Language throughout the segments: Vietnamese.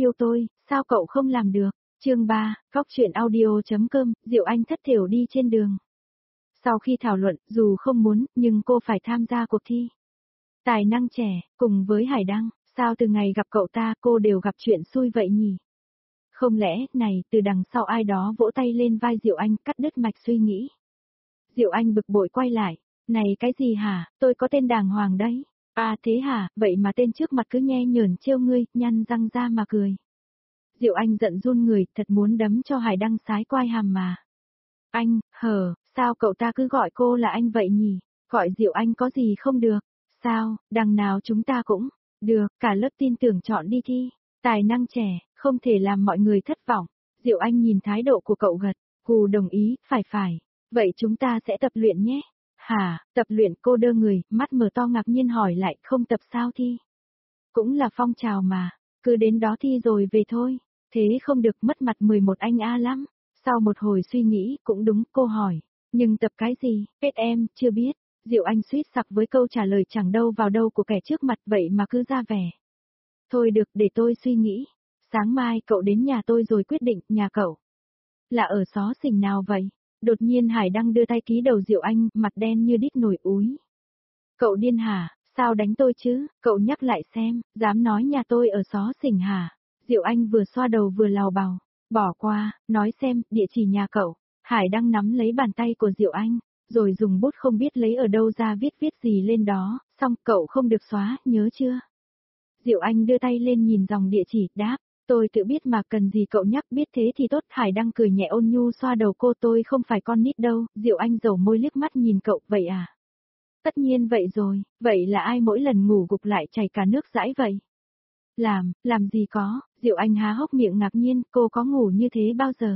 yêu tôi, sao cậu không làm được? Chương 3, Cóc truyện audio.com, Diệu Anh thất thểu đi trên đường. Sau khi thảo luận, dù không muốn, nhưng cô phải tham gia cuộc thi. Tài năng trẻ, cùng với Hải Đăng, sao từ ngày gặp cậu ta cô đều gặp chuyện xui vậy nhỉ? Không lẽ, này, từ đằng sau ai đó vỗ tay lên vai Diệu Anh, cắt đứt mạch suy nghĩ. Diệu Anh bực bội quay lại, này cái gì hả, tôi có tên đàng hoàng đấy. À thế hả, vậy mà tên trước mặt cứ nhe nhởn trêu ngươi, nhăn răng ra mà cười. Diệu Anh giận run người, thật muốn đấm cho Hải Đăng sái quai hàm mà. Anh, sao cậu ta cứ gọi cô là anh vậy nhỉ? Gọi Diệu Anh có gì không được? Sao, đằng nào chúng ta cũng, được, cả lớp tin tưởng chọn đi thi. Tài năng trẻ, không thể làm mọi người thất vọng. Diệu Anh nhìn thái độ của cậu gật, gù đồng ý, phải. Vậy chúng ta sẽ tập luyện nhé. Hả, tập luyện cô đơ người, mắt mở to ngạc nhiên hỏi lại không tập sao thi. Cũng là phong trào mà, cứ đến đó thi rồi về thôi. Thế không được mất mặt 11 anh A lắm. Sau một hồi suy nghĩ, cũng đúng, cô hỏi. Nhưng tập cái gì, kết em, chưa biết. Diệu Anh suýt sặc với câu trả lời chẳng đâu vào đâu của kẻ trước mặt vậy mà cứ ra vẻ. Thôi được, để tôi suy nghĩ. Sáng mai cậu đến nhà tôi rồi quyết định, nhà cậu. Là ở xó xỉnh nào vậy? Đột nhiên Hải Đăng đưa tay ký đầu Diệu Anh, mặt đen như đít nồi úi. Cậu điên hả, sao đánh tôi chứ, cậu nhắc lại xem, dám nói nhà tôi ở xó xỉnh hả? Diệu Anh vừa xoa đầu vừa lào bào, bỏ qua, nói xem, địa chỉ nhà cậu. Hải Đăng nắm lấy bàn tay của Diệu Anh, rồi dùng bút không biết lấy ở đâu ra viết gì lên đó, xong cậu không được xóa, nhớ chưa? Diệu Anh đưa tay lên nhìn dòng địa chỉ, đáp, tôi tự biết mà cần gì cậu nhắc biết thế thì tốt. Hải Đăng cười nhẹ ôn nhu xoa đầu cô, tôi không phải con nít đâu. Diệu Anh dầu môi liếc mắt nhìn cậu, vậy à? Tất nhiên vậy rồi, vậy là ai mỗi lần ngủ gục lại chảy cả nước dãi vậy? Làm gì có, Diệu Anh há hốc miệng ngạc nhiên, cô có ngủ như thế bao giờ?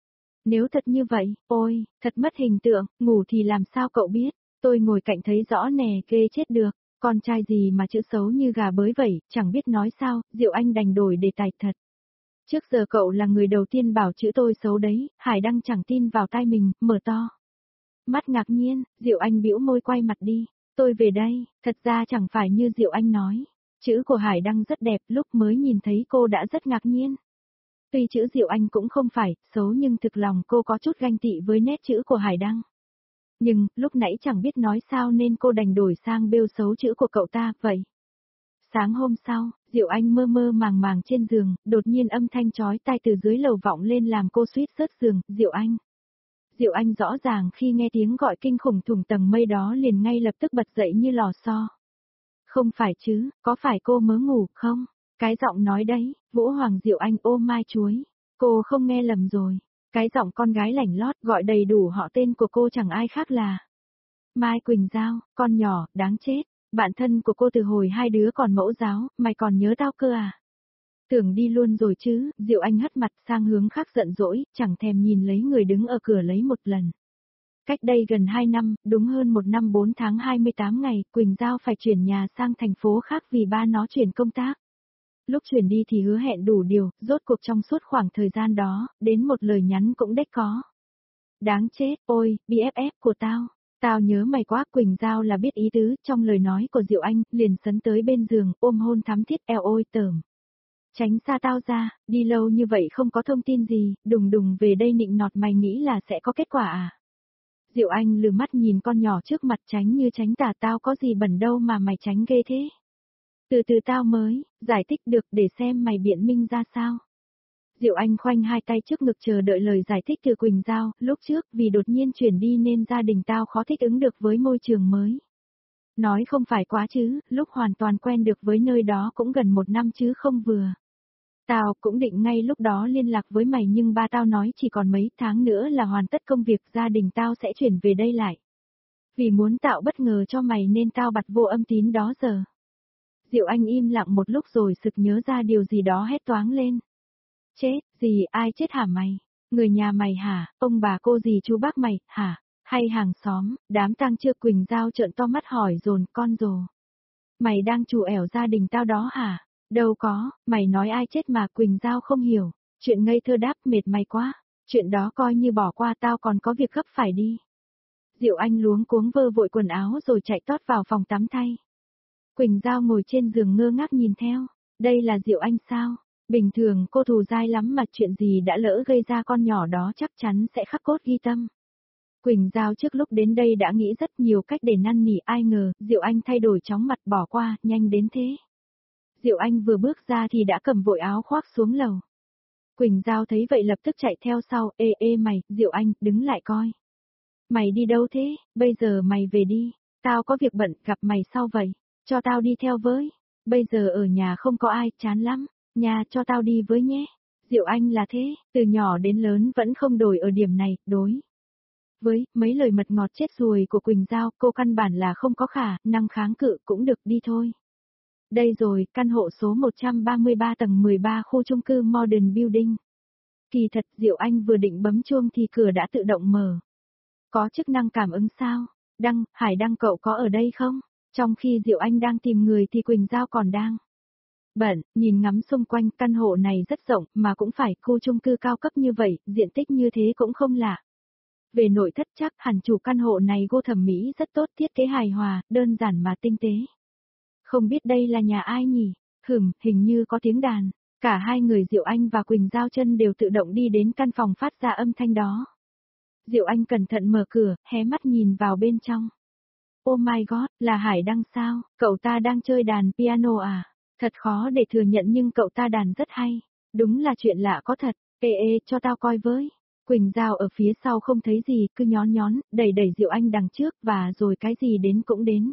Nếu thật như vậy, ôi, thật mất hình tượng, ngủ thì làm sao cậu biết, tôi ngồi cạnh thấy rõ nè, ghê chết được, con trai gì mà chữ xấu như gà bới vậy, chẳng biết nói sao, Diệu Anh đành đổi đề tài thật. Trước giờ cậu là người đầu tiên bảo chữ tôi xấu đấy, Hải Đăng chẳng tin vào tai mình, mở to. Mắt ngạc nhiên, Diệu Anh bĩu môi quay mặt đi, tôi về đây, thật ra chẳng phải như Diệu Anh nói. Chữ của Hải Đăng rất đẹp, lúc mới nhìn thấy cô đã rất ngạc nhiên. Tuy chữ Diệu Anh cũng không phải xấu nhưng thực lòng cô có chút ganh tị với nét chữ của Hải Đăng. Nhưng, lúc nãy chẳng biết nói sao nên cô đành đổi sang bêu xấu chữ của cậu ta, vậy. Sáng hôm sau, Diệu Anh mơ mơ màng màng trên giường, đột nhiên âm thanh chói tai từ dưới lầu vọng lên làm cô suýt rớt giường, Diệu Anh. Diệu Anh rõ ràng khi nghe tiếng gọi kinh khủng thủng tầng mây đó liền ngay lập tức bật dậy như lò xo. Không phải chứ, có phải cô mớ ngủ không? Cái giọng nói đấy, Vũ Hoàng Diệu Anh ôm mai chuối. Cô không nghe lầm rồi. Cái giọng con gái lảnh lót gọi đầy đủ họ tên của cô chẳng ai khác là Mai Quỳnh Giao, con nhỏ, đáng chết. Bạn thân của cô từ hồi hai đứa còn mẫu giáo, mày còn nhớ tao cơ à? Tưởng đi luôn rồi chứ, Diệu Anh hất mặt sang hướng khác giận dỗi, chẳng thèm nhìn lấy người đứng ở cửa lấy một lần. Cách đây gần 2 năm, đúng hơn 1 năm 4 tháng 28 ngày, Quỳnh Giao phải chuyển nhà sang thành phố khác vì ba nó chuyển công tác. Lúc chuyển đi thì hứa hẹn đủ điều, rốt cuộc trong suốt khoảng thời gian đó, đến một lời nhắn cũng đếch có. Đáng chết, ôi, BFF của tao nhớ mày quá. Quỳnh Giao là biết ý tứ trong lời nói của Diệu Anh, liền sấn tới bên giường, ôm hôn thắm thiết, eo ôi tởm. Tránh xa tao ra, đi lâu như vậy không có thông tin gì, đùng đùng về đây nịnh nọt mày nghĩ là sẽ có kết quả à? Diệu Anh lừ mắt nhìn con nhỏ trước mặt, tránh như tránh tà, tao có gì bẩn đâu mà mày tránh ghê thế. Từ từ tao mới, giải thích được để xem mày biện minh ra sao. Diệu Anh khoanh hai tay trước ngực chờ đợi lời giải thích từ Quỳnh Giao, lúc trước vì đột nhiên chuyển đi nên gia đình tao khó thích ứng được với môi trường mới. Nói không phải quá chứ, lúc hoàn toàn quen được với nơi đó cũng gần 1 năm chứ không vừa. Tao cũng định ngay lúc đó liên lạc với mày nhưng ba tao nói chỉ còn mấy tháng nữa là hoàn tất công việc, gia đình tao sẽ chuyển về đây lại. Vì muốn tạo bất ngờ cho mày nên tao bặt vô âm tín đó giờ. Diệu Anh im lặng một lúc rồi sực nhớ ra điều gì đó hét toáng lên. Chết, gì, ai chết hả mày? Người nhà mày hả? Ông bà cô dì chú bác mày, hả? Hay hàng xóm, đám tang chưa? Quỳnh Giao trợn to mắt hỏi dồn, con rồ. Mày đang trù ẻo gia đình tao đó hả? Đâu có, mày nói ai chết mà? Quỳnh Giao không hiểu. Chuyện ngây thơ đáp, mệt mày quá. Chuyện đó coi như bỏ qua, tao còn có việc gấp phải đi. Diệu Anh luống cuống vơ vội quần áo rồi chạy tót vào phòng tắm thay. Quỳnh Giao ngồi trên giường ngơ ngác nhìn theo. Đây là Diệu Anh sao? Bình thường cô thù dai lắm mà chuyện gì đã lỡ gây ra con nhỏ đó chắc chắn sẽ khắc cốt ghi tâm. Quỳnh Giao trước lúc đến đây đã nghĩ rất nhiều cách để năn nỉ, ai ngờ, Diệu Anh thay đổi chóng mặt bỏ qua, nhanh đến thế. Diệu Anh vừa bước ra thì đã cầm vội áo khoác xuống lầu. Quỳnh Giao thấy vậy lập tức chạy theo sau, ê mày, Diệu Anh, đứng lại coi. Mày đi đâu thế, bây giờ mày về đi, tao có việc bận, gặp mày sau vậy, cho tao đi theo với. Bây giờ ở nhà không có ai, chán lắm, nhà cho tao đi với nhé. Diệu Anh là thế, từ nhỏ đến lớn vẫn không đổi ở điểm này, đối. Với mấy lời mật ngọt chết ruồi của Quỳnh Giao, cô căn bản là không có khả năng kháng cự, cũng được đi thôi. Đây rồi, căn hộ số 133 tầng 13 khu chung cư Modern Building. Kỳ thật, Diệu Anh vừa định bấm chuông thì cửa đã tự động mở. Có chức năng cảm ứng sao? Hải Đăng cậu có ở đây không? Trong khi Diệu Anh đang tìm người thì Quỳnh Giao còn đang bận, nhìn ngắm xung quanh, căn hộ này rất rộng mà cũng phải khu chung cư cao cấp như vậy, diện tích như thế cũng không lạ. Về nội thất chắc hẳn chủ căn hộ này gu thẩm mỹ rất tốt, thiết kế hài hòa, đơn giản mà tinh tế. Không biết đây là nhà ai nhỉ? Hình như có tiếng đàn. Cả hai người Diệu Anh và Quỳnh Giao chân đều tự động đi đến căn phòng phát ra âm thanh đó. Diệu Anh cẩn thận mở cửa, hé mắt nhìn vào bên trong. Oh my god, là Hải Đăng sao? Cậu ta đang chơi đàn piano à? Thật khó để thừa nhận nhưng cậu ta đàn rất hay. Đúng là chuyện lạ có thật. Ê, cho tao coi với. Quỳnh Giao ở phía sau không thấy gì, cứ nhón, đẩy Diệu Anh đằng trước và rồi cái gì đến cũng đến.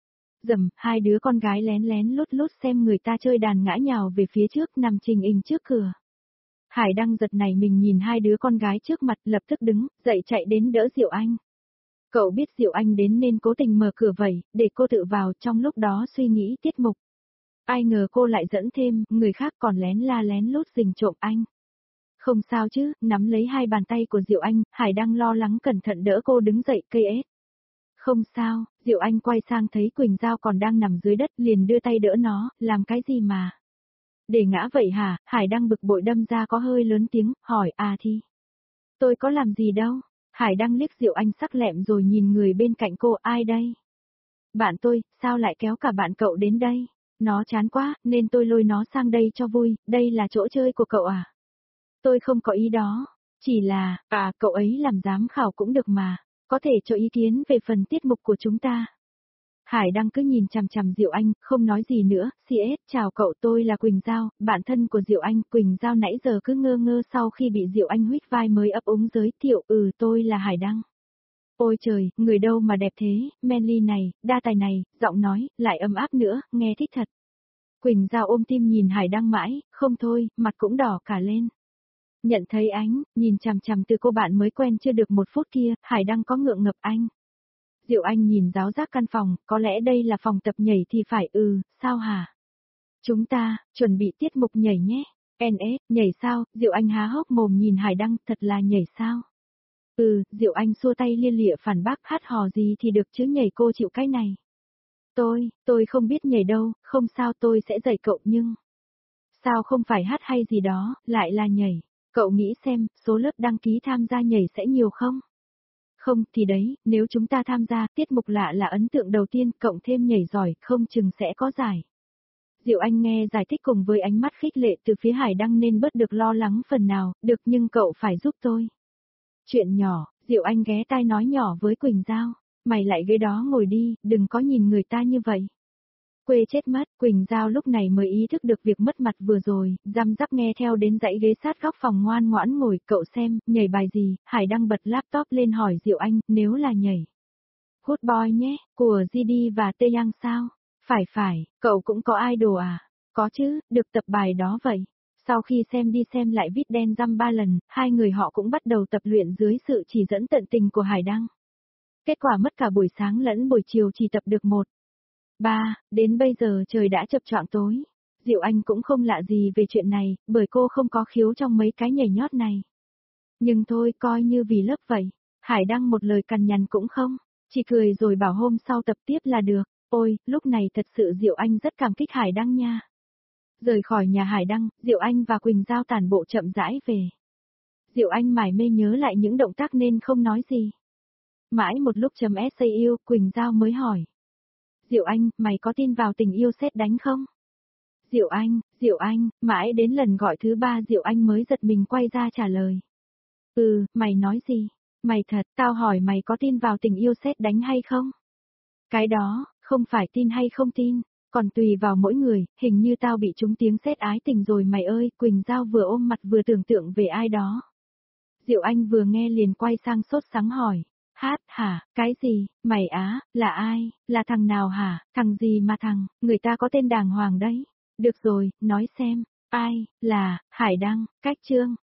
Hai đứa con gái lén lút xem người ta chơi đàn ngã nhào về phía trước nằm trình hình trước cửa. Hải Đăng giật nảy mình nhìn hai đứa con gái trước mặt lập tức đứng, dậy chạy đến đỡ Diệu Anh. Cậu biết Diệu Anh đến nên cố tình mở cửa vậy, để cô tự vào, trong lúc đó suy nghĩ tiết mục. Ai ngờ cô lại dẫn thêm, người khác còn lén lút rình trộm anh. Không sao chứ, nắm lấy hai bàn tay của Diệu Anh, Hải Đăng lo lắng cẩn thận đỡ cô đứng dậy cây ếch. Không sao, Diệu Anh quay sang thấy Quỳnh Giao còn đang nằm dưới đất liền đưa tay đỡ nó, làm cái gì mà. Để ngã vậy hả, Hải Đăng bực bội đâm ra có hơi lớn tiếng, hỏi thì. Tôi có làm gì đâu. Hải Đăng liếc Diệu Anh sắc lẹm rồi nhìn người bên cạnh cô, ai đây? Bạn tôi, sao lại kéo cả bạn cậu đến đây? Nó chán quá, nên tôi lôi nó sang đây cho vui, đây là chỗ chơi của cậu à? Tôi không có ý đó, chỉ là, cậu ấy làm giám khảo cũng được mà, có thể cho ý kiến về phần tiết mục của chúng ta. Hải Đăng cứ nhìn chằm chằm Diệu Anh, không nói gì nữa, chào cậu, tôi là Quỳnh Giao, bạn thân của Diệu Anh. Quỳnh Giao nãy giờ cứ ngơ ngơ sau khi bị Diệu Anh huých vai mới ấp úng giới thiệu, tôi là Hải Đăng. Ôi trời, người đâu mà đẹp thế, manly này, đa tài này, giọng nói, lại ấm áp nữa, nghe thích thật. Quỳnh Giao ôm tim nhìn Hải Đăng mãi, không thôi, mặt cũng đỏ cả lên. Nhận thấy ánh, nhìn chằm chằm từ cô bạn mới quen chưa được 1 phút kia, Hải Đăng có ngượng ngập anh. Diệu Anh nhìn giáo giác căn phòng, có lẽ đây là phòng tập nhảy thì phải, sao hả? Chúng ta, chuẩn bị tiết mục nhảy nhé. Nhảy sao? Diệu Anh há hốc mồm nhìn Hải Đăng, thật là nhảy sao? Diệu Anh xua tay lia lịa phản bác, hát hò gì thì được chứ, nhảy cô chịu cái này. Tôi không biết nhảy đâu, không sao, tôi sẽ dạy cậu, nhưng... Sao không phải hát hay gì đó, lại là nhảy? Cậu nghĩ xem, số lớp đăng ký tham gia nhảy sẽ nhiều không? Không thì đấy, nếu chúng ta tham gia, tiết mục lạ là ấn tượng đầu tiên, cộng thêm nhảy giỏi, không chừng sẽ có giải. Diệu Anh nghe giải thích cùng với ánh mắt khích lệ từ phía Hải Đăng nên bớt được lo lắng phần nào, được, nhưng cậu phải giúp tôi. Chuyện nhỏ, Diệu Anh ghé tai nói nhỏ với Quỳnh Giao, mày lại ghế đó ngồi đi, đừng có nhìn người ta như vậy. Quê chết mất, Quỳnh Giao lúc này mới ý thức được việc mất mặt vừa rồi, răm rắp nghe theo đến dãy ghế sát góc phòng ngoan ngoãn ngồi, cậu xem, nhảy bài gì, Hải Đăng bật laptop lên hỏi Diệu Anh, nếu là nhảy. Good Boy nhé, của GD và Taeyang sao? Phải, cậu cũng có idol à? Có chứ, được tập bài đó vậy. Sau khi xem đi xem lại viết đen răm 3 lần, hai người họ cũng bắt đầu tập luyện dưới sự chỉ dẫn tận tình của Hải Đăng. Kết quả mất cả buổi sáng lẫn buổi chiều chỉ tập được 1/3, đến bây giờ trời đã chập choạng tối. Diệu Anh cũng không lạ gì về chuyện này, bởi cô không có khiếu trong mấy cái nhảy nhót này. Nhưng thôi, coi như vì lớp vậy. Hải Đăng một lời cằn nhằn cũng không, chỉ cười rồi bảo hôm sau tập tiếp là được. Ôi, lúc này thật sự Diệu Anh rất cảm kích Hải Đăng nha. Rời khỏi nhà Hải Đăng, Diệu Anh và Quỳnh Giao tản bộ chậm rãi về. Diệu Anh mải mê nhớ lại những động tác nên không nói gì. Mãi một lúc yêu, Quỳnh Giao mới hỏi. Diệu Anh, mày có tin vào tình yêu sét đánh không? Diệu Anh, mãi đến lần gọi thứ 3 Diệu Anh mới giật mình quay ra trả lời. Mày nói gì? Mày thật, tao hỏi mày có tin vào tình yêu sét đánh hay không? Cái đó, không phải tin hay không tin, còn tùy vào mỗi người, hình như tao bị trúng tiếng sét ái tình rồi mày ơi, Quỳnh Giao vừa ôm mặt vừa tưởng tượng về ai đó. Diệu Anh vừa nghe liền quay sang sốt sắng hỏi. Hát hả, cái gì, mày á, là ai, là thằng nào hả, thằng gì mà thằng, người ta có tên đàng hoàng đấy. Được rồi, nói xem, ai, là, Hải Đăng, Cách Trương.